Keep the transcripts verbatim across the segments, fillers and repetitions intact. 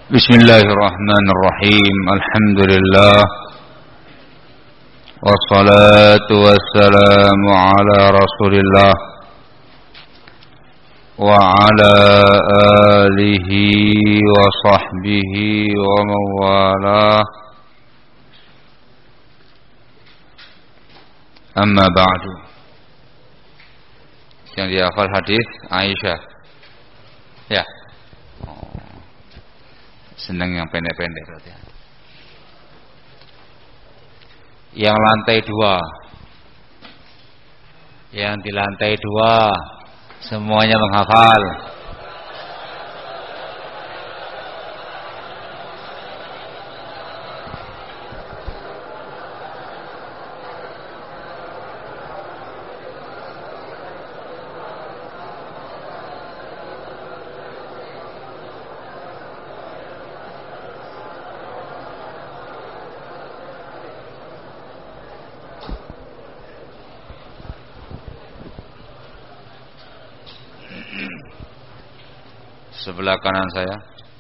Bismillahirrahmanirrahim. Alhamdulillah. Wassalatu wassalamu ala Rasulillah wa ala alihi wa sahbihi wa mawalah. Amma ba'du. Yang dihafal hadis Aisyah. Ya. Senang yang pendek-pendek berarti. Yang lantai dua, yang di lantai dua semuanya menghafal. Sebelah kanan saya.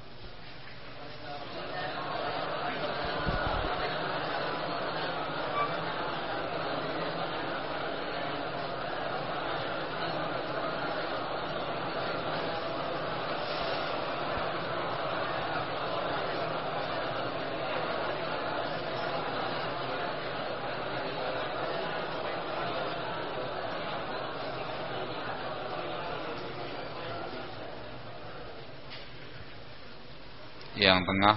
Yang tengah.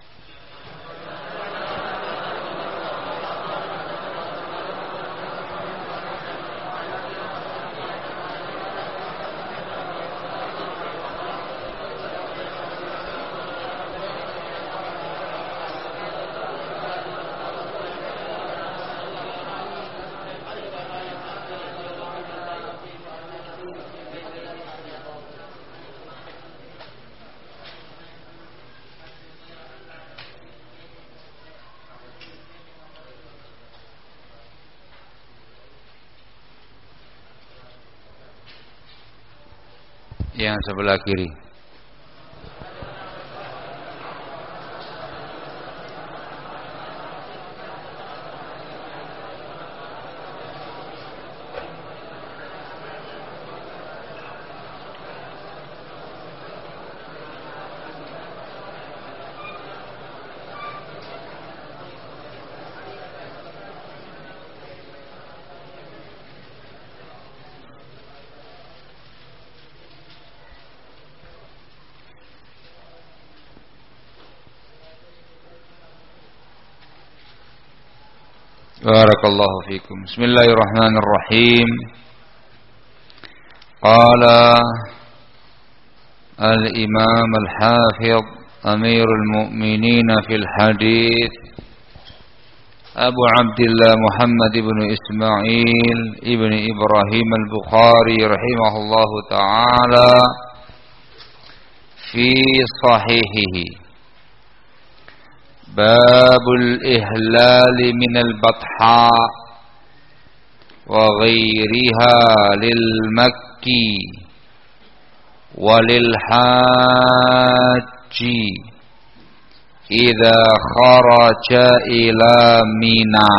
Yang sebelah kiri. Barakallahu fikum. Bismillahirrahmanirrahim. Qala al-Imam al-Hafidh Amirul Mu'minin fil Hadith Abu Abdullah Muhammad ibn Ismail ibn Ibrahim al-Bukhari rahimahullahu ta'ala fi sahihihi. Babul ihlali minal batha wa ghairiha lil makki walil haji idza kharaja ila Mina.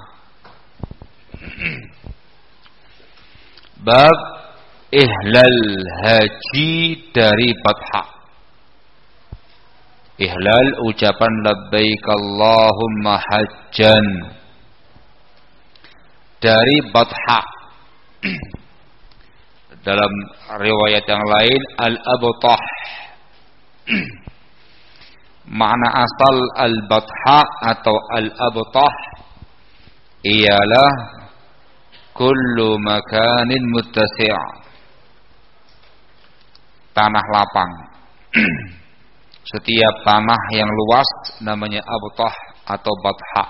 Bab ihlal haji dari batha. Ihlal ucapan labbaik Allahumma hajjan dari batha. Dalam riwayat yang lain al-abtah. Makna asal al-batha atau al-abtah ialah kullu makanin muttasi', tanah lapang. Setiap tanah yang luas namanya abtah atau batha.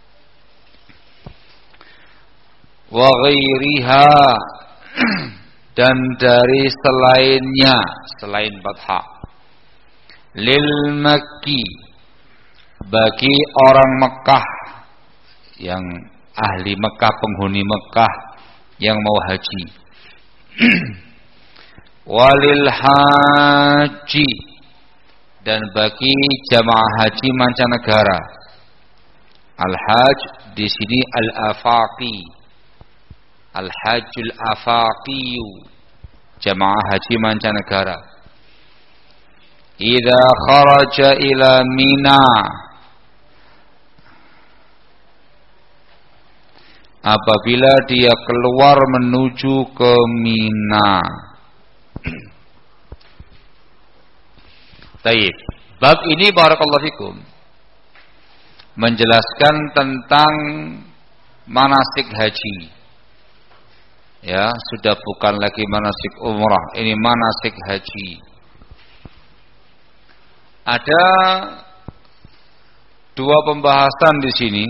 Wa ghairiha, dan dari selainnya, selain batha. Lil makki, bagi orang Mekah yang ahli Mekah, penghuni Mekah yang mau haji. Walil haji, dan bagi jamaah haji mancanegara. Al-hajj di sini al-afaqi. Al-hajjul afaqiyu, jamaah haji mancanegara. Idza kharaja ila Mina, apabila dia keluar menuju ke Mina. Baik, bab ini barakallahu fikum menjelaskan tentang manasik haji. Ya, sudah bukan lagi manasik umrah, ini manasik haji. Ada dua pembahasan di sini.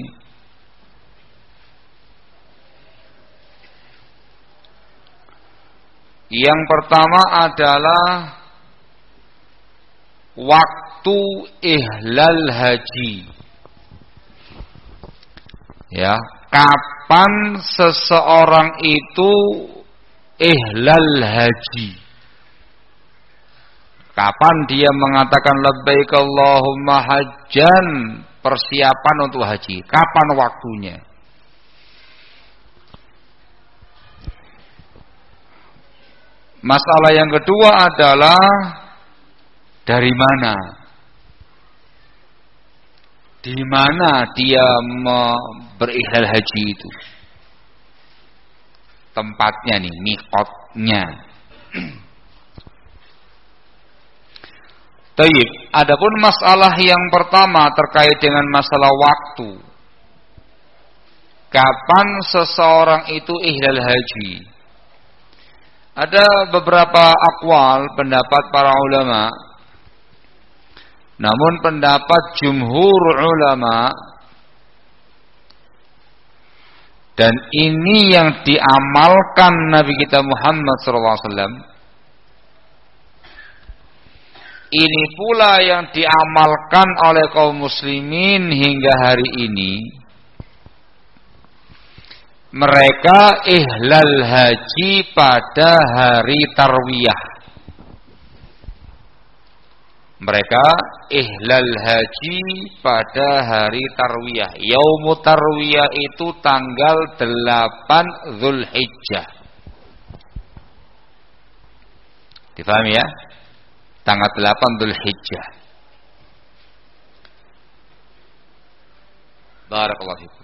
Yang pertama adalah waktu ihlal haji. Ya, kapan seseorang itu ihlal haji? Kapan dia mengatakan labbaik Allahumma hajjan, persiapan untuk haji? Kapan waktunya? Masalah yang kedua adalah dari mana? Di mana dia berihlal haji itu? Tempatnya nih, miqatnya. Taib. Adapun masalah yang pertama terkait dengan masalah waktu. Kapan seseorang itu ihlal haji? Ada beberapa aqwal pendapat para ulama. Namun pendapat jumhur ulama, dan ini yang diamalkan Nabi kita Muhammad sallallahu alaihi wasallam, ini pula yang diamalkan oleh kaum muslimin hingga hari ini. Mereka ihlal haji pada hari tarwiyah. Mereka ihlal haji pada hari tarwiyah. Yaumut tarwiyah itu tanggal delapan Zulhijjah. Difahami ya? Tanggal delapan Zulhijjah. Barakallahu fikum.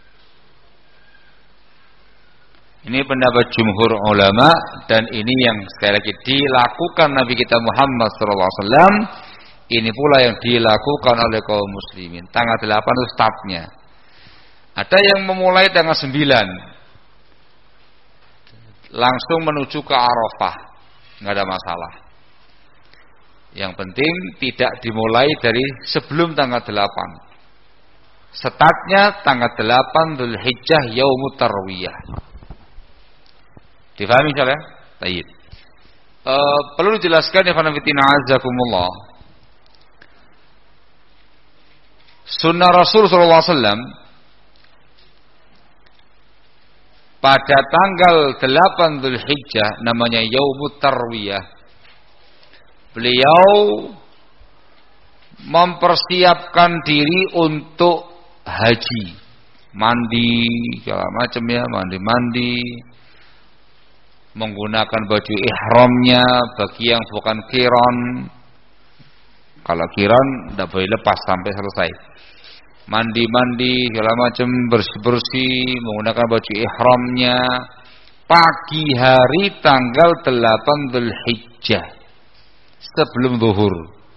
Ini pendapat jumhur ulama, dan ini yang sekali lagi dilakukan Nabi kita Muhammad sallallahu alaihi wasallam. Ini pula yang dilakukan oleh kaum muslimin. Tanggal delapan itu startnya. Ada yang memulai tanggal sembilan, langsung menuju ke Arafah, nggak ada masalah. Yang penting tidak dimulai dari sebelum tanggal delapan. Startnya tanggal delapan Dzulhijjah yaumut tarwiyah. Difahami insyaallah? Baik. E, perlu dijelaskan ya fanafitina azakumullah. Sunnah Rasul sallallahu alaihi wasallam pada tanggal delapan Dzulhijjah namanya yaumut tarwiyah. Beliau mempersiapkan diri untuk haji, mandi segala macam ya, mandi-mandi, menggunakan baju ihramnya bagi yang bukan qiran. Kalau qiran tidak boleh lepas sampai selesai. Mandi-mandi segala macam, bersih-bersih, menggunakan baju ihramnya. Pagi hari tanggal delapan Dzulhijjah sebelum zuhur.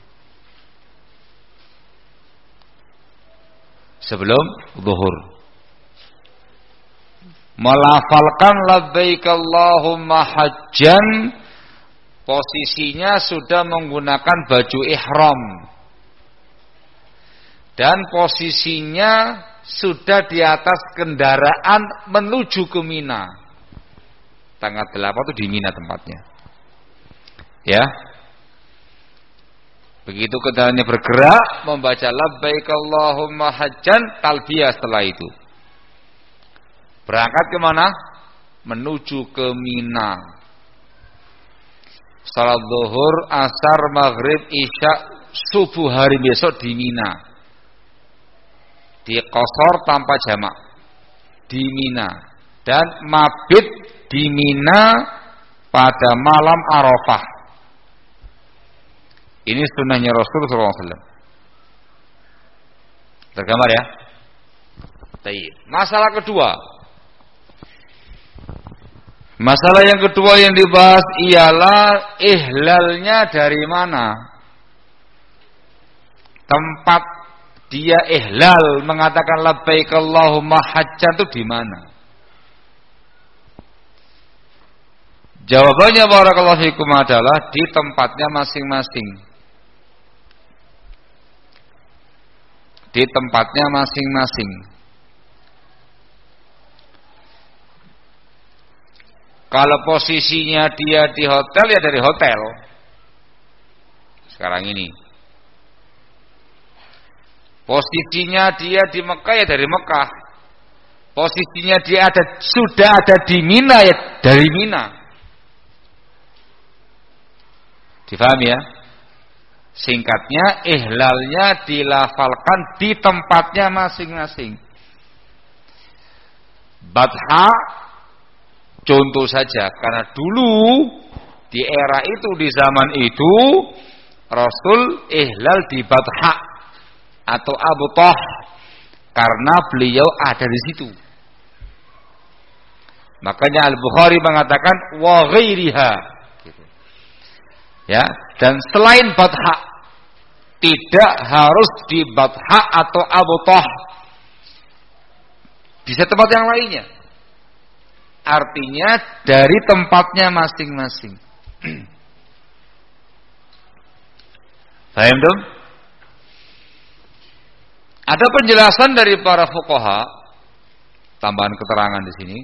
Sebelum zuhur. Melafalkan labbaik Allahumma hajjan, posisinya sudah menggunakan baju ihram, dan posisinya sudah di atas kendaraan menuju ke Mina. Tanggal delapan itu di Mina tempatnya. Ya. Begitu kendaraannya bergerak, membaca labbaik Allahumma hajjan, talbiyah setelah itu. Berangkat ke mana? Menuju ke Mina. Salat zuhur, asar, maghrib, isya, subuh hari besok di Mina, di qasar tanpa jamak di Mina, dan mabit di Mina pada malam Arafah. Ini sunnahnya Rasulullah sallallahu alaihi wasallam. Tergambar ya. Baik. Masalah kedua. Masalah yang kedua yang dibahas ialah ihlalnya dari mana? Tempat dia ihlal mengatakan labbaik Allahumma hajjan itu di mana? Jawabannya barakallahu fikum adalah di tempatnya masing-masing. Di tempatnya masing-masing. Kalau posisinya dia di hotel ya dari hotel. Sekarang ini. Posisinya dia di Mekah ya dari Mekah. Posisinya dia ada sudah ada di Mina ya dari Mina. Difahami ya? Singkatnya ihlalnya dilafalkan di tempatnya masing-masing. Badha contoh saja, karena dulu di era itu, di zaman itu Rasul ihlal di Badha atau Abu Thah karena beliau ada di situ. Makanya Al-Bukhari mengatakan wa ghairiha gitu. Ya, dan selain Badha, tidak harus di Badha atau Abu Thah, bisa tempat yang lainnya. Artinya dari tempatnya masing-masing. Paham dong? Ada penjelasan dari para fuqaha, tambahan keterangan di sini.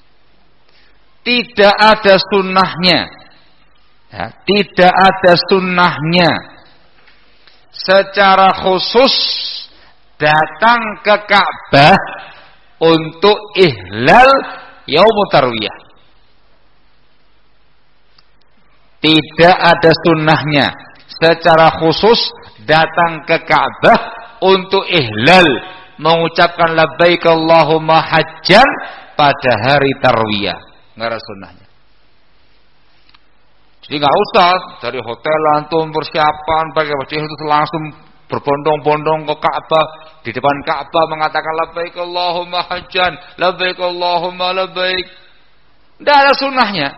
Tidak ada sunnahnya, ya, tidak ada sunnahnya secara khusus datang ke Ka'bah untuk ihlal Yaumut Tarwiyah. Tidak ada sunnahnya secara khusus datang ke Ka'bah untuk ihlal, mengucapkan labbaik Allahumma hajjan pada hari Tarwiyah. Enggak ada sunnahnya. Jadi enggak usah dari hotel antum persiapan pakai baju itu langsung berbondong-bondong ke Ka'bah, di depan Ka'bah mengatakan labbaik Allahumma hajjan, labbaik Allahumma labbaik. Tidak ada sunnahnya.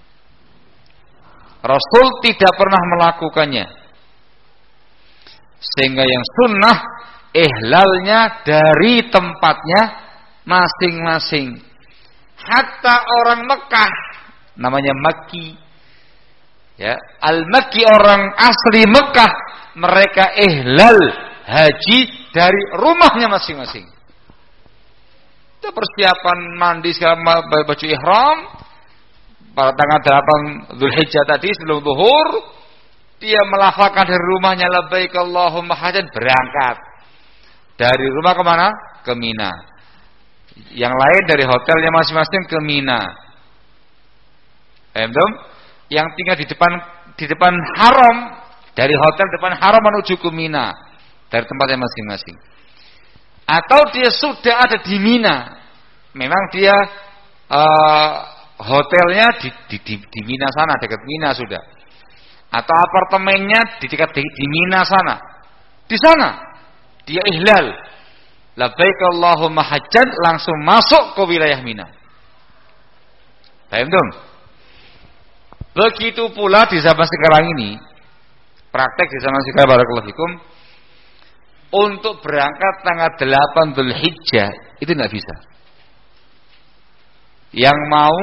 Rasul tidak pernah melakukannya. Sehingga yang sunnah ihlalnya dari tempatnya masing-masing. Hatta orang Mekah, namanya Makki, ya, Al-Makki, orang asli Mekah, mereka ihlal haji dari rumahnya masing-masing. Itu persiapan mandi sama baju ihram pada tanggal delapan Dzulhijjah tadi sebelum zuhur, dia melafalkan dari rumahnya labbaik Allahumma hajjan, berangkat dari rumah ke mana? Ke Mina. Yang lain dari hotelnya masing-masing ke Mina. Paham? Yang tinggal di depan di depan haram, dari hotel depan haram menuju ke Mina dari tempatnya masing-masing. Atau dia sudah ada di Mina, memang dia uh, hotelnya di, di, di, di Mina sana, dekat Mina sudah. Atau apartemennya di dekat di, di Mina sana. Di sana dia ihlal labbaik Allahumma hajjan, langsung masuk ke wilayah Mina. Paham dong? Begitu pula di zaman sekarang ini, praktek di zaman sekarang barakallahu fikum, untuk berangkat tanggal delapan Dzulhijjah itu tidak bisa. Yang mau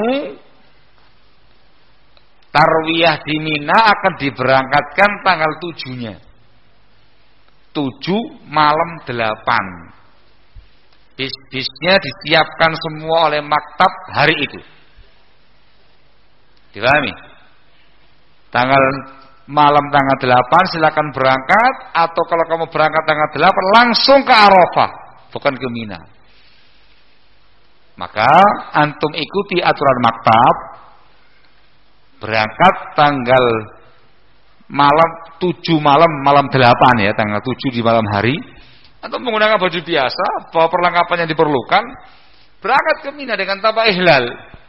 tarwiyah di Mina akan diberangkatkan tanggal tujuhnya. tujuh malam delapan. Bis-bisnya disiapkan semua oleh maktab hari itu. Dipahami? Tanggal malam tanggal delapan silakan berangkat, atau kalau kamu berangkat tanggal delapan langsung ke Arafah, bukan ke Mina. Maka antum ikuti aturan maktab, berangkat tanggal malam tujuh malam, malam delapan ya, tanggal tujuh di malam hari, atau menggunakan baju biasa, bawa perlengkapan yang diperlukan, berangkat ke Mina dengan tanpa ihlal.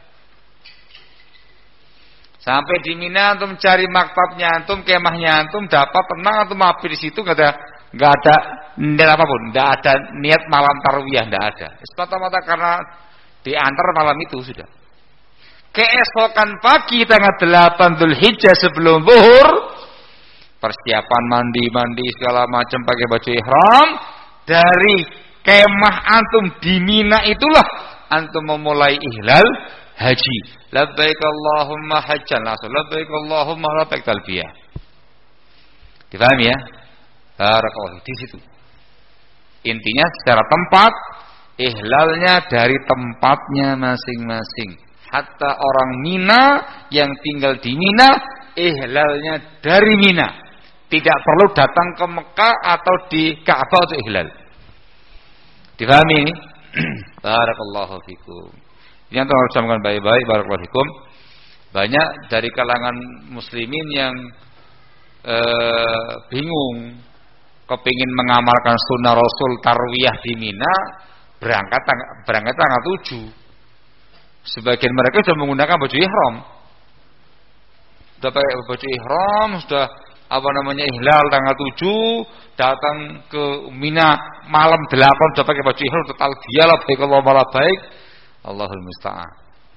Sampai di Mina antum cari maktabnya antum, kemahnya antum, dapat tenang antum mampir di situ, enggak ada enggak ada niat apapun, enggak ada niat malam tarwiyah, enggak ada. Semata-mata karena diantar malam itu sudah. Keesokan pagi tanggal delapan Dzulhijjah sebelum zuhur, persiapan mandi-mandi segala macam pakai baju ihram, dari kemah antum di Mina itulah antum memulai ihlal haji. Labbaik Allahumma hajjan, langsung labbaik Allahumma labbaik talbiyah. Dipahami ya? Barakallahu di situ. Intinya secara tempat, ihlalnya dari tempatnya masing-masing. Hatta orang Mina yang tinggal di Mina, ihlalnya dari Mina. Tidak perlu datang ke Mekah atau di Ka'bah untuk ihlal. Dipahami ini? Barakallahu fikum. Ini yang harus camkan baik-baik. Barakallahu fikum. Banyak dari kalangan muslimin yang ee, bingung, kepingin mengamalkan sunnah Rasul tarwiyah di Mina, berangkat berangkat tanggal tujuh. Sebagian mereka sudah menggunakan baju ihram, sudah pakai baju ihram, sudah apa namanya ihlal tanggal tujuh, datang ke Mina malam delapan sudah pakai baju ihram, total dia lah baik Allah malah baik, Allahul musta'an.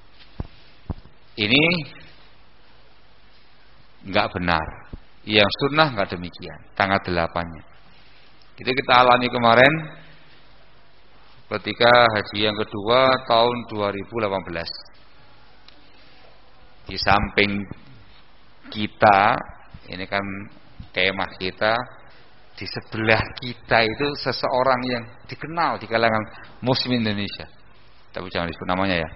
Ini enggak benar. Yang sunnah enggak demikian. Tanggal delapannya. Itu kita alami kemarin ketika haji yang kedua tahun dua ribu delapan belas. Di samping kita, ini kan kemah kita, di sebelah kita itu seseorang yang dikenal di kalangan muslim Indonesia. Tapi jangan disebut namanya ya.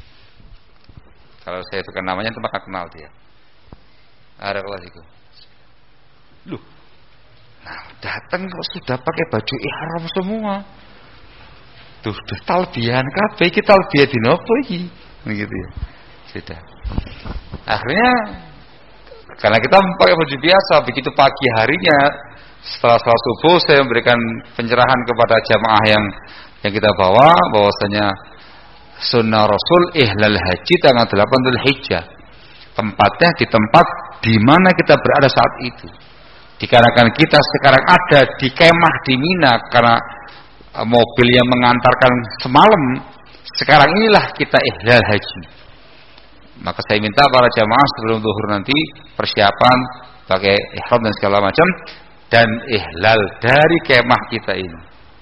Kalau saya sebutkan namanya itu bakal kenal dia. Ada kelas itu. Loh, nah datang kok sudah pakai baju ihram semua. Tuh, tuh talbiyan kabeh iki talbiyah dinopo iki? Begitu ya. Sudah. Akhirnya karena kita pakai baju biasa, begitu pagi harinya setelah salat subuh saya memberikan pencerahan kepada jamaah yang yang kita bawa bahwasanya sunnah Rasul ihlal haji tanggal delapan Dzulhijjah. Tempatnya di tempat di mana kita berada saat itu. Dikarenakan kita sekarang ada di kemah di Mina karena mobil yang mengantarkan semalam, sekarang inilah kita ihlal haji. Maka saya minta para jamaah sebelum zuhur nanti persiapan pakai ihram dan segala macam dan ihlal dari kemah kita ini.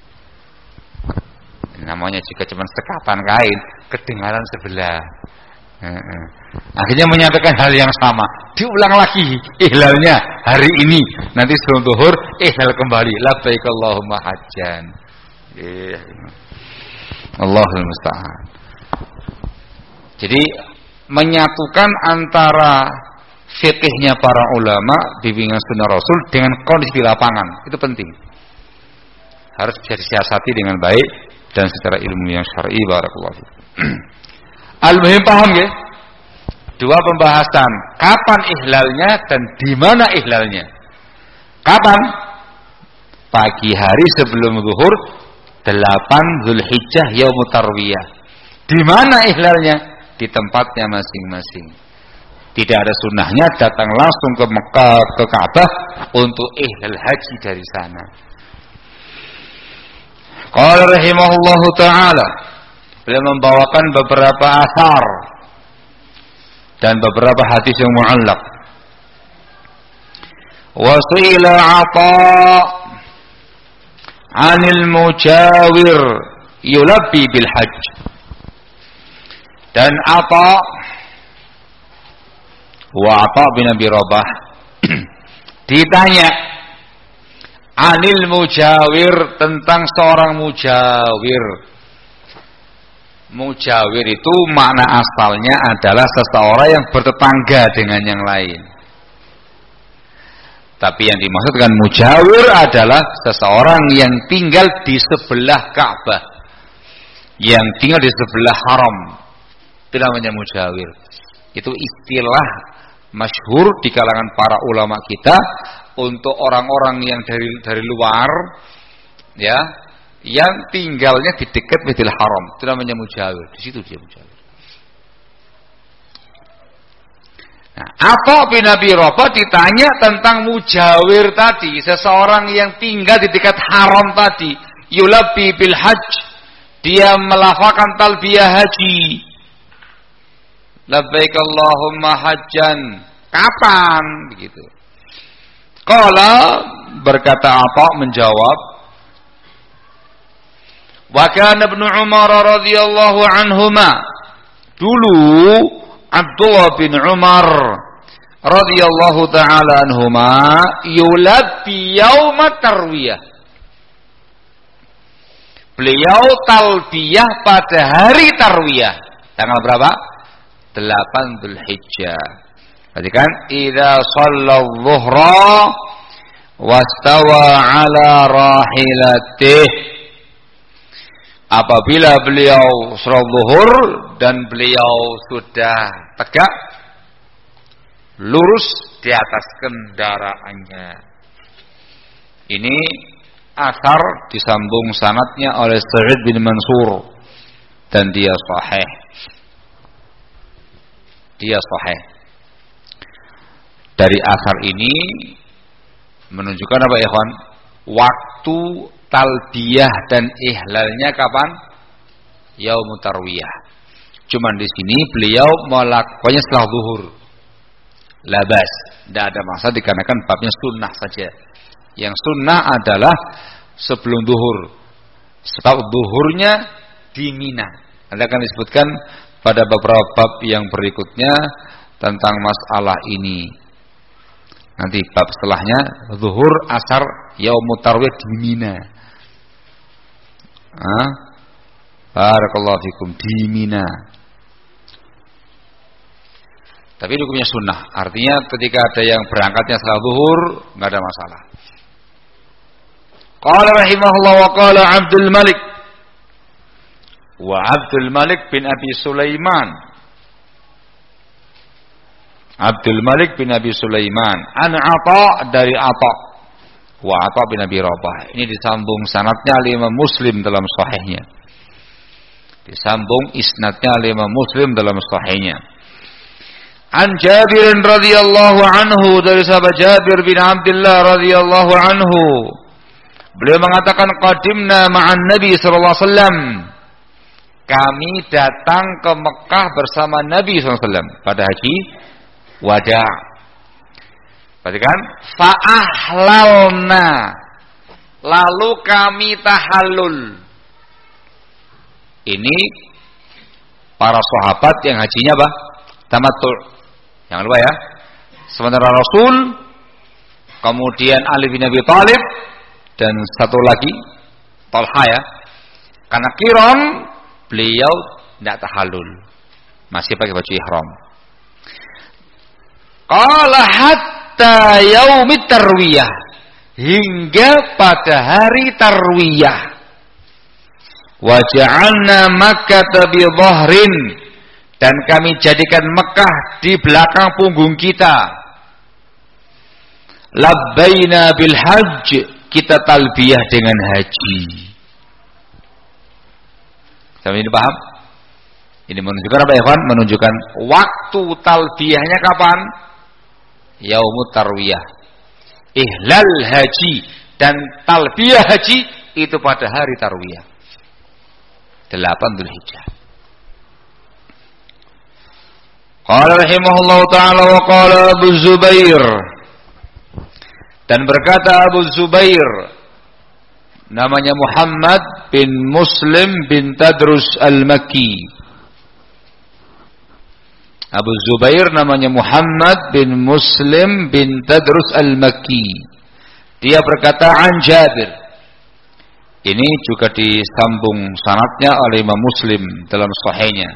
Namanya juga cuma sekapan kain, kedengaran sebelah. Akhirnya menyampaikan hal yang sama, diulang lagi ihlalnya hari ini, nanti sebelum zuhur ihlal kembali, labbaik Allahumma hajjan. Eh, Allahul musta'an. Jadi menyatukan antara fikihnya para ulama bimbingan sunnah Rasul dengan kondisi di lapangan itu penting. Harus bisa disiasati dengan baik dan secara ilmu yang syar'i. Barakallahu fiik. Al-muhim paham ya? Dua pembahasan, kapan ihlalnya dan di mana ihlalnya. Kapan? Pagi hari sebelum zuhur delapan Dzulhijjah yaumut tarwiyah. Di mana ihlalnya? Di tempatnya masing-masing. Tidak ada sunnahnya datang langsung ke Mekah, ke Ka'bah untuk ihlal haji dari sana. Qala rahimahullahu ta'ala, beliau membawakan beberapa asar dan beberapa hadis yang mu'allaq. Wa su'ila 'Atha 'anil mujawir yulabbi bil hajj. Dan Atha wa Atha bin Abi Rabah ditanya anil mujawir, tentang seorang mujawir. Mujawir itu makna asalnya adalah seseorang yang bertetangga dengan yang lain. Tapi yang dimaksudkan mujawir adalah seseorang yang tinggal di sebelah Ka'bah, yang tinggal di sebelah haram. Itu namanya mujawir. Itu istilah masyhur di kalangan para ulama kita untuk orang-orang yang dari dari luar, ya, yang tinggalnya di dekat Masjidil Haram, itu namanya mujawir. Di situ dia mujawir. Nah, Atha bin Abi Rabah ditanya tentang mujawir tadi, seseorang yang tinggal di dekat haram tadi, yulabbi bil hajj, dia melafalkan talbiyah haji. Labbaik Allahumma hajjan. Kapan begitu? Qala, berkata Atha menjawab, wa kana Ibnu Umar radhiyallahu anhuma, dulu Abdullah bin Umar radhiyallahu taala anhuma yulabbi yauma tarwiyah. Beliau talbiyah pada hari tarwiyah. Tanggal berapa? delapan Dzulhijjah. Perhatikan, idza shalla adh-dhuhra wastawa ala rahilatih. Apabila beliau sholat zuhur dan beliau sudah tegak lurus di atas kendaraannya. Ini asar disambung sanadnya oleh Sa'id bin Mansur dan dia sahih. Dia sahih. Dari asar ini menunjukkan apa, ikhwan? Waktu talbiyah dan ihlalnya kapan? Yaumut tarwiyah. Cuman di sini beliau melakukannya setelah zuhur. Labas, tidak ada masalah dikarenakan babnya sunnah saja. Yang sunnah adalah sebelum zuhur. Sebab zuhurnya di Mina. Nanti akan disebutkan pada beberapa bab yang berikutnya tentang masalah ini. Nanti bab setelahnya zuhur, asar, yaumut tarwiyah di Mina. Ah, barakallahu fikum, di Mina. Tapi hukumnya sunnah, artinya ketika ada yang berangkatnya setelah zuhur enggak ada masalah. Qala rahimahullah wa qala Abdul Malik wa Abdul Malik bin Abi Sulaiman. Abdul Malik bin Abi Sulaiman an Atha, dari Atha wa Atha bin Abi Rabah. Ini disambung sanadnya oleh Imam Muslim dalam sahihnya. Disambung isnadnya oleh Imam Muslim dalam sahihnya. An Jabir radhiyallahu anhu, dari sahabat Jabir bin Abdullah radhiyallahu anhu. Beliau mengatakan qadimna ma'an Nabi sallallahu alaihi wasallam. Kami datang ke Mekah bersama Nabi sallallahu alaihi wasallam pada haji wada'. Perhatikan, fa'ahlalna, lalu kami tahallul. Ini para sahabat yang hajinya apa? Tamattu'. Jangan lupa ya. Sementara Rasul, kemudian Ali bin Abi Thalib, dan satu lagi Talha ya. Karena qiran, beliau tidak tahallul, masih pakai baju ihram. Qala hatta yaumit tarwiyah, hingga pada hari tarwiyah. Wa ja'alna Makkah bi dhahrin, dan kami jadikan Mekah di belakang punggung kita. Labbaina bil hajj, kita talbiyah dengan haji. Sampai ini paham? Ini menunjukkan apa ya, Ikhwan? Menunjukkan waktu talbiyahnya kapan? Yaumut tarwiyah. Ihlal haji dan talbiyah haji itu pada hari tarwiyah. delapan Dzulhijjah. Qala rahimahullahu ta'ala wa qala Abu Zubair, dan berkata Abu Zubair, namanya Muhammad bin Muslim bin Tadrus al-Makki. Abu Zubair namanya Muhammad bin Muslim bin Tadrus al-Makki. Dia berkata an Jabir. Ini juga disambung sanadnya oleh Imam Muslim dalam sahihnya.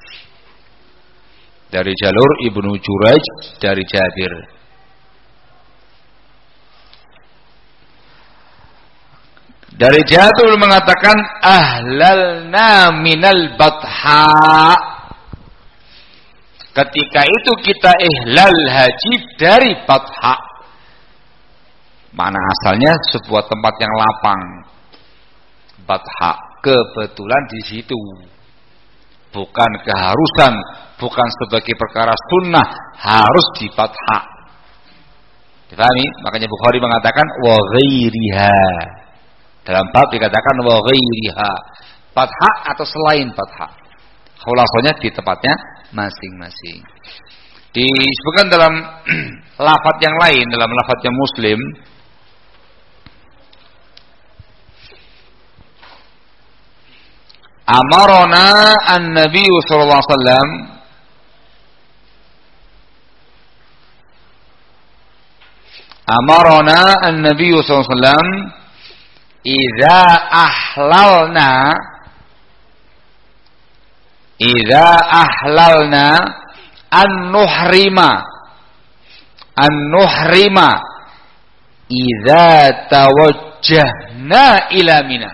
Dari jalur Ibnu Jurayj dari Jabir. Dari Jabir mengatakan ahlalna minal batha, Ketika itu kita ihlal haji dari Batha. Mana asalnya sebuah tempat yang lapang. Batha, kebetulan di situ. Bukan keharusan, bukan sebagai perkara sunnah, harus di Batha. Dipahami? Makanya Bukhari mengatakan wa ghairiha. Dalam bab dikatakan wa ghairiha. Batha atau selain Batha. Khulasanya di tempatnya masing-masing. Disebutkan dalam lafaz yang lain, dalam lafaznya Muslim, amarona an-nabi sallallahu alaihi wasallam amarona an-nabi sallallahu alaihi wasallam idza ahlalna idza ahlalna an-nuhrima an-nuhrima idza tawajjahna ila Mina.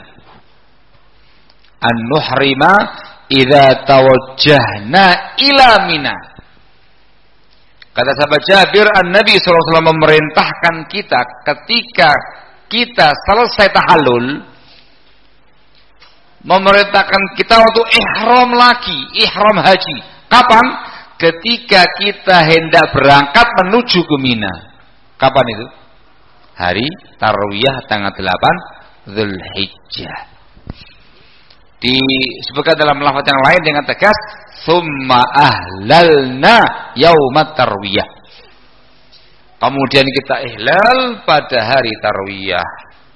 An-nuhrima idza tawajjahna ila Mina. Kata sahabat Jabir, An-Nabi sallallahu alaihi wasallam memerintahkan kita ketika kita selesai tahallul, memerintahkan kita untuk ihram lagi, ihram haji. Kapan? Ketika kita hendak berangkat menuju ke Mina. Kapan itu? Hari Tarwiyah tanggal delapan Dzulhijjah. Disebutkan dalam lafaz yang lain dengan tegas, summa ahlalna yaumat tarwiyah. Kemudian kita ihlal pada hari tarwiyah.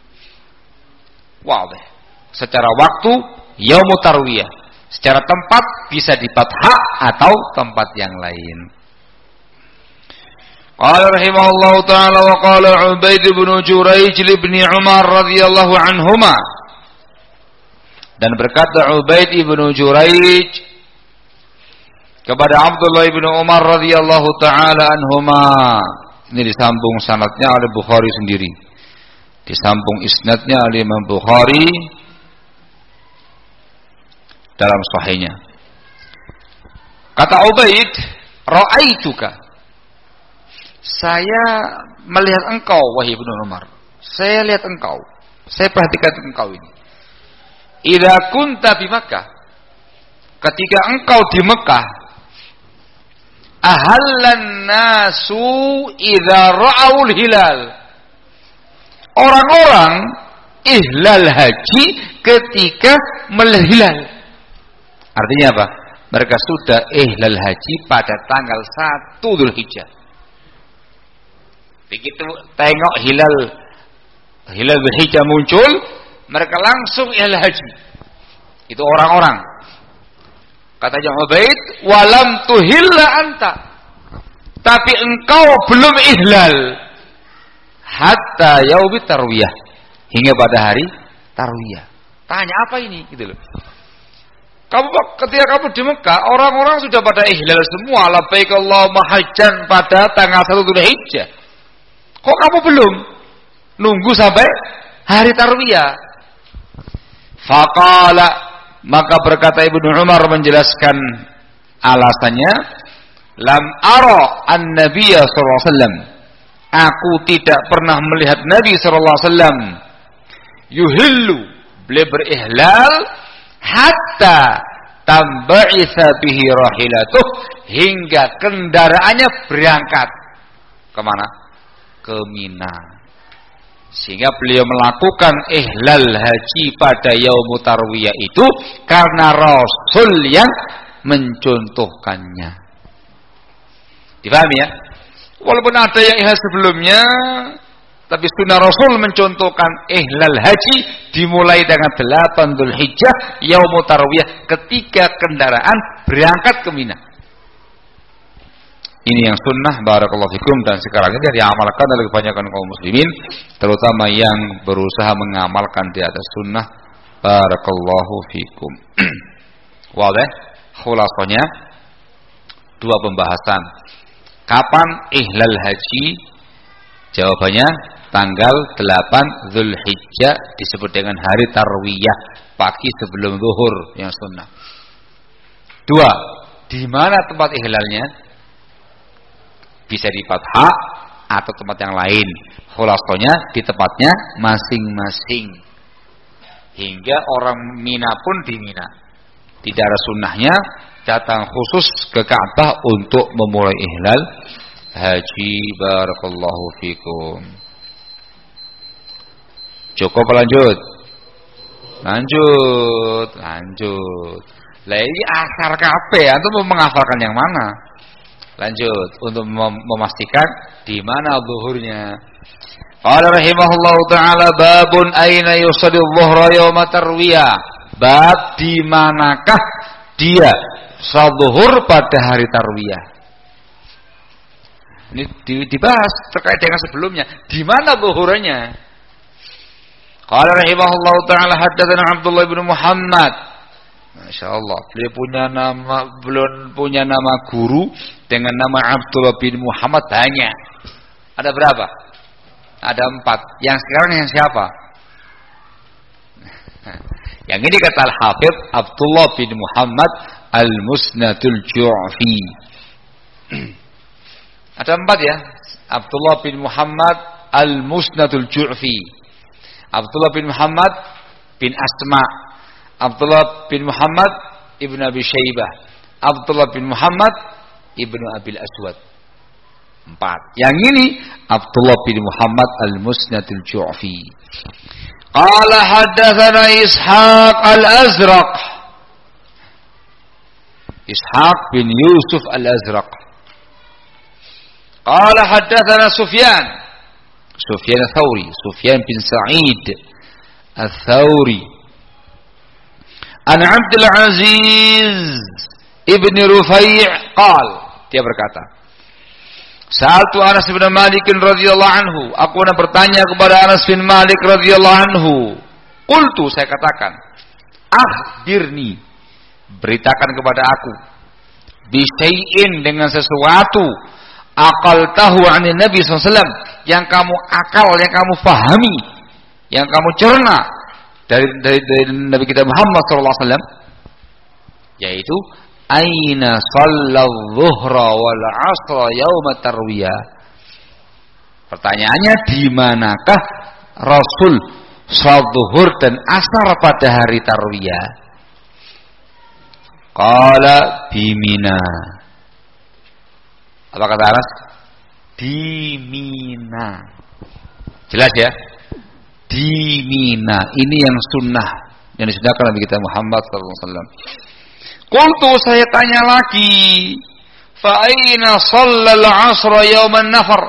Wow. Secara waktu yaumut tarwiyah, secara tempat bisa di Batha atau tempat yang lain. Qala rahimahullahu taala wa qala Ubaid bin Jurayj bin Umar radhiyallahu anhuma. Dan berkata Ubaid ibnu Jurayj kepada Abdullah ibnu Umar radhiyallahu taala anhuma. Ini disambung sanadnya oleh Bukhari sendiri. Disambung isnadnya oleh Imam Bukhari dalam sahihnya. Kata Ubaid, ra'aituka. Saya melihat engkau wahai ibnu Umar. Saya lihat engkau. Saya perhatikan engkau ini. Idza kunta di Makkah, ketika engkau di Mekah, ahallan nasu idza ra'aul hilal. Orang-orang ihlal haji ketika melihat hilal. Artinya apa? Mereka sudah ihlal haji pada tanggal satu Dzulhijjah. Begitu tengok hilal hilal Dzulhijjah muncul, mereka langsung ihlal haji. Itu orang-orang. Katanya Ubaid, walam tuhilla anta. Tapi engkau belum ihlal hatta yaumit tarwiyah, hingga pada hari tarwiyah. Tanya apa ini gitu loh. Kamu ketika kamu di Mekah, orang-orang sudah pada ihlal semua, labbaik Allahumma hajjan pada tanggal satu Dzulhijjah. Kok kamu belum? Nunggu sampai hari tarwiyah. Faqala, maka berkata Ibnu Umar menjelaskan alasannya, lam ara an-nabiyya sallallahu alaihi wasallam. Aku tidak pernah melihat Nabi sallallahu alaihi wasallam yuhillu, beliau berihlal hatta tamba'itha bihi rahilatuh, hingga kendaraannya berangkat kemana? Ke Mina. Sehingga beliau melakukan ihlal haji pada yaumut tarwiyah itu karena Rasul yang mencontohkannya. Dipahami ya? Walaupun ada yang ihlal sebelumnya, tapi sunnah Rasul mencontohkan ihlal haji dimulai dengan delapan Dzulhijjah yaumut tarwiyah ketika kendaraan berangkat ke Mina. Ini yang sunnah, barakallahu fikum, dan sekarang ini diamalkan oleh kebanyakan kaum muslimin, terutama yang berusaha mengamalkan di atas sunnah, barakallahu fikum. Wadah, khulasanya dua pembahasan. Kapan ihlal haji? Jawabannya tanggal delapan Dzulhijjah, disebut dengan hari tarwiyah, pagi sebelum zuhur, yang sunnah. Dua, Di mana tempat ihlalnya? Bisa di fathah atau tempat yang lain. Khulasonya di tempatnya masing-masing. Hingga orang Mina pun di Mina. Tidak ada sunnahnya datang khusus ke Ka'bah untuk memulai ihlal haji. Barakallahu fikum. Cukup lanjut. Lanjut, lanjut. Lah ini asar kabeh, antum mau menghafalkan yang mana? Lanjut untuk mem memastikan di mana zuhurnya. Qala rahimahullahu taala babun aina yusalli dhuhra yauma tarwiyah. Bab di manakah dia salat zuhur pada hari tarwiyah. Ini dibahas terkait dengan sebelumnya. Di mana zuhurnya? Qala rahimahullahu taala haddatsana Abdullah bin Muhammad. Masya Allah, beliau punya nama, belum punya nama guru dengan nama Abdullah bin Muhammad banyak. Ada berapa? Ada empat. Yang sekarang yang siapa? Yang ini kata Al-Hafidh Abdullah bin Muhammad Al-Musnadul Ju'fi. Ada empat ya. Abdullah bin Muhammad Al-Musnadul Ju'fi, Abdullah bin Muhammad bin Asma, Abdullah bin Muhammad ibn Abi Syaibah, Abdullah bin Muhammad ibn Abil Aswad. Empat. Yang ini Abdullah bin Muhammad Al-Musnadul Ju'fi. Qala haddatsana Ishaq Al-Azraq, Ishaq bin Yusuf Al-Azraq. Qala haddatsana Sufyan, Sufyan Ats-Tsauri, Sufyan bin Sa'id Ats-Tsauri. An Abdul Aziz ibn Rufai' qal, dia berkata, Sa'altu Anas bin Malik radhiyallahu anhu, aku pernah bertanya kepada Anas bin Malik radhiyallahu anhu. Qultu, saya katakan, akhbirni, beritakan kepada aku, bi syai'in, dengan sesuatu, akal tahu anin Nabi sallallahu alaihi wasallam, yang kamu akal, yang kamu fahami, yang kamu cerna dari dari, dari Nabi kita Muhammad sallallahu alaihi wasallam, yaitu aina shallal zuhra wal asra yauma tarwiyah. Pertanyaannya, di manakah Rasul salat zuhur dan asar pada hari tarwiyah? Qala bimina. Apa kata Anas? Di Mina. Jelas ya? Di Mina. Ini yang sunnah, yang disunahkan Nabi kita Muhammad sallallahu alaihi wasallam. Qultu, saya tanya lagi, fa aina shallal 'asra yauman nafar?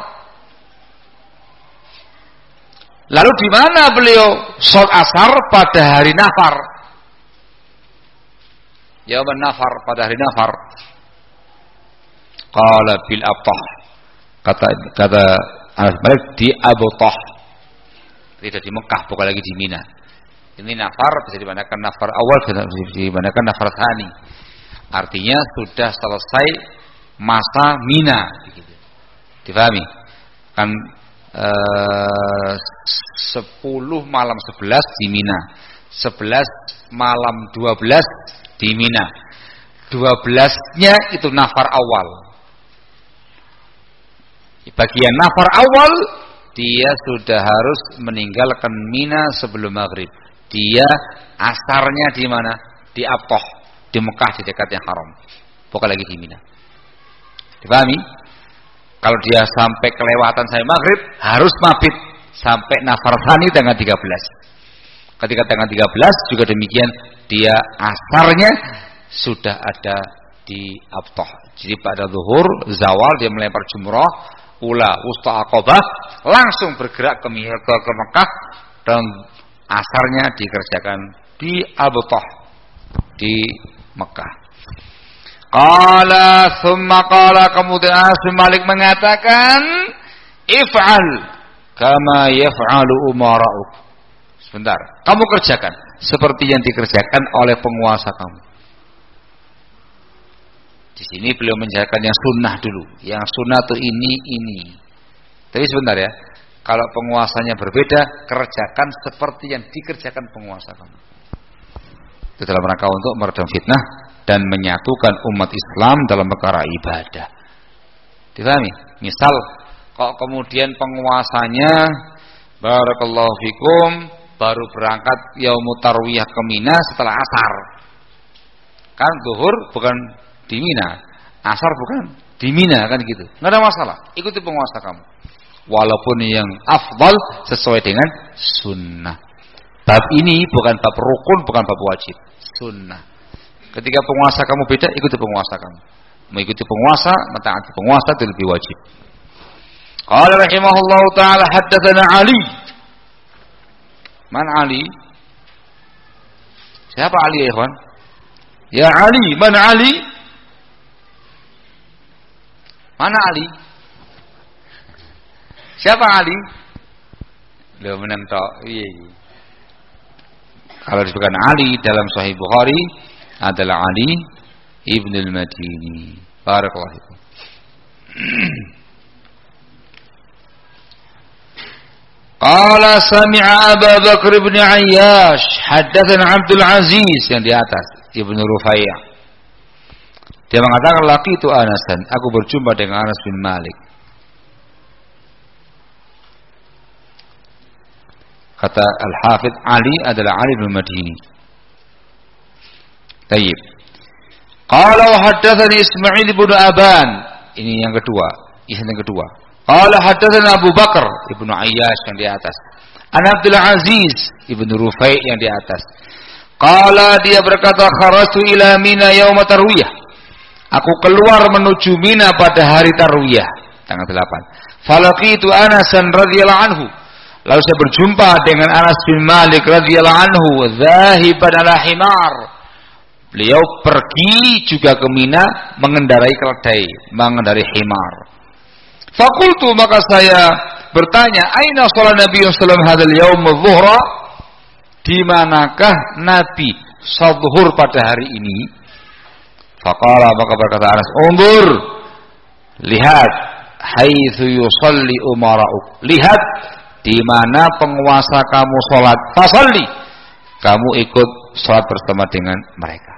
Lalu di mana beliau salat asar pada hari nafar? Yauman nafar, pada hari nafar. Qala bil Abtah. Kata kata Anas bin Malik, di Abtah. Tidak di Mekah, bukan lagi di Mina. Ini nafar bisa dimanakan nafar awal, bisa dimanakan nafar tsani. Artinya sudah selesai masa Mina, begitu. Difahami? Kan eh, sepuluh malam sebelas di Mina, sebelas malam dua belas di Mina. dua belasnya itu nafar awal. Bagian nafar awal, dia sudah harus meninggalkan Mina sebelum maghrib. Dia asarnya di mana? Di Abtah, di Mekah, di dekatnya Haram, bukan lagi di Mina. Dipahami? Kalau dia sampai kelewatan sampai maghrib, harus mabit sampai nafar tsani tanggal tiga belas. Ketika tanggal tiga belas juga demikian, dia asarnya sudah ada di Abtah. Jadi pada zuhur, zawal, dia melempar jumrah, ula, wusta, aqabah, langsung bergerak ke, ke, ke Mekah, dan asarnya dikerjakan di Abtah, di Mekah. Qala thumma qala, kemudian Anas bin Malik mengatakan, if'al kama yaf'alu umara'uk. Sebentar, kamu kerjakan seperti yang dikerjakan oleh penguasa kamu. Di sini beliau menjelaskan yang sunnah dulu. Yang sunnah itu ini, ini. Tapi sebentar ya, kalau penguasanya berbeda, kerjakan seperti yang dikerjakan penguasa kamu. Itu dalam rangka untuk meredam fitnah dan menyatukan umat Islam dalam perkara ibadah. Dipahami? Misal kok kemudian penguasanya barakallahu fikum baru berangkat yaumut tarwiyah ke Mina setelah asar. Kan zuhur bukan di Mina, asar bukan di Mina, kan gitu. Enggak ada masalah. Ikuti penguasa kamu. Walaupun yang afdal sesuai dengan sunnah. Bab ini bukan bab rukun, bukan bab wajib. Sunnah. Ketika penguasa kamu beda, ikuti penguasa kamu. Mengikuti penguasa, mentaati penguasa itu lebih wajib. Qala rahimahullahu taala haddatsana Ali. Man Ali? Siapa Ali ya ikhwan? Ya Ali, man Ali? Mana Ali? Siapa Ali? Lo menang tok. Iya, iya. Kalau disebutkan Ali dalam Sahih Bukhari adalah Ali Ibn al-Madini. Barakallahu fikum. Qala sami'a Abu Bakar bin Ayyash haddatsana Abdul Aziz yang di atas Ibnu Rufai'. Dia mengatakan laki itu Anasan, aku berjumpa dengan Anas bin Malik. Kata Al-Hafidh Ali adalah Ali bin Madini. Tayyib. Qala wa haddatsani Ismail bin Aban. Ini yang kedua, ini yang kedua. Qala haddatsana Abu Bakar Ibnu Ayyash yang di atas. An Abdul Aziz Ibnu Rufai' yang di atas. Qala dia berkata kharajtu ila Mina yaum tarwiyah. Aku keluar menuju Mina pada hari tarwiyah tanggal delapan. Falaqitu Anasan radhiyallahu anhu. Lalu saya berjumpa dengan Anas bin Malik radhiyallahu anhu zahiban ala himar. Beliau pergi juga ke Mina mengendarai keledai, mengendarai himar. Fakultu maka saya bertanya, aina sholat Nabi sallallahu alaihi wasallam hadal yaum adh-dhuhra? Di manakah Nabi salat zuhur pada hari ini? Faqala maka berkata Anas, "Undur, lihat haitsu yusalli umara'uk." Lihat di mana penguasa kamu salat, fasalli. Kamu ikut salat bersama dengan mereka.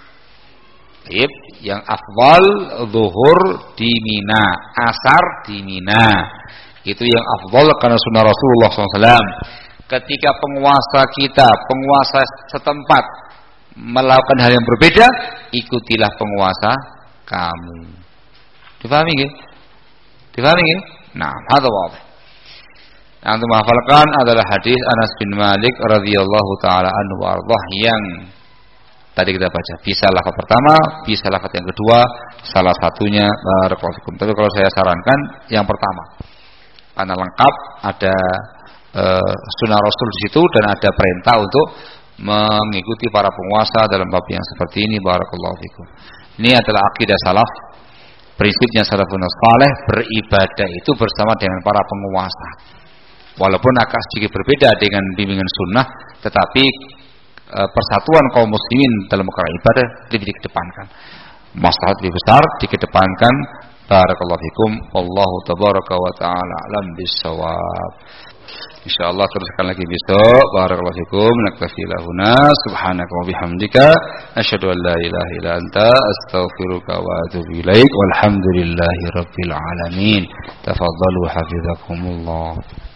Baik, yang afdal zuhur di Mina, asar di Mina. Itu yang afdal karena sunnah Rasulullah shallallahu alaihi wasallam. Ketika penguasa kita, penguasa setempat melakukan hal yang berbeda, ikutilah penguasa kamu. Difahami nggih? Difahami nggih? Nah, hadza wadih. Yang antum hafalkan adalah hadis Anas bin Malik radhiyallahu taala anhu warḍah yang tadi kita baca. Bisa lafaz pertama, bisa lafaz yang kedua, salah satunya barakallahu fikum. Tapi kalau saya sarankan yang pertama. Karena lengkap, ada uh, sunnah Rasul di situ dan ada perintah untuk mengikuti para penguasa dalam bab yang seperti ini. Barakallahu fikum. Ini adalah akidah salaf. Prinsipnya salafun saleh, beribadah itu bersama dengan para penguasa. Walaupun agak sedikit berbeda dengan bimbingan sunnah, tetapi e, persatuan kaum muslimin dalam perkara ibadah lebih dikedepankan. Maslahat lebih besar dikedepankan. Barakallahu fikum. Wallahu tabaraka wa ta'ala alam bissawab. Insyaallah teruskan lagi besok. Barakallahu fikum. Naktafi lahuna. Subhanaka wa bihamdika asyhadu an la ilaha illa anta astaghfiruka wa atubu ilaik. Walhamdulillahi rabbil alamin. Tafadhalu hafizakumullah.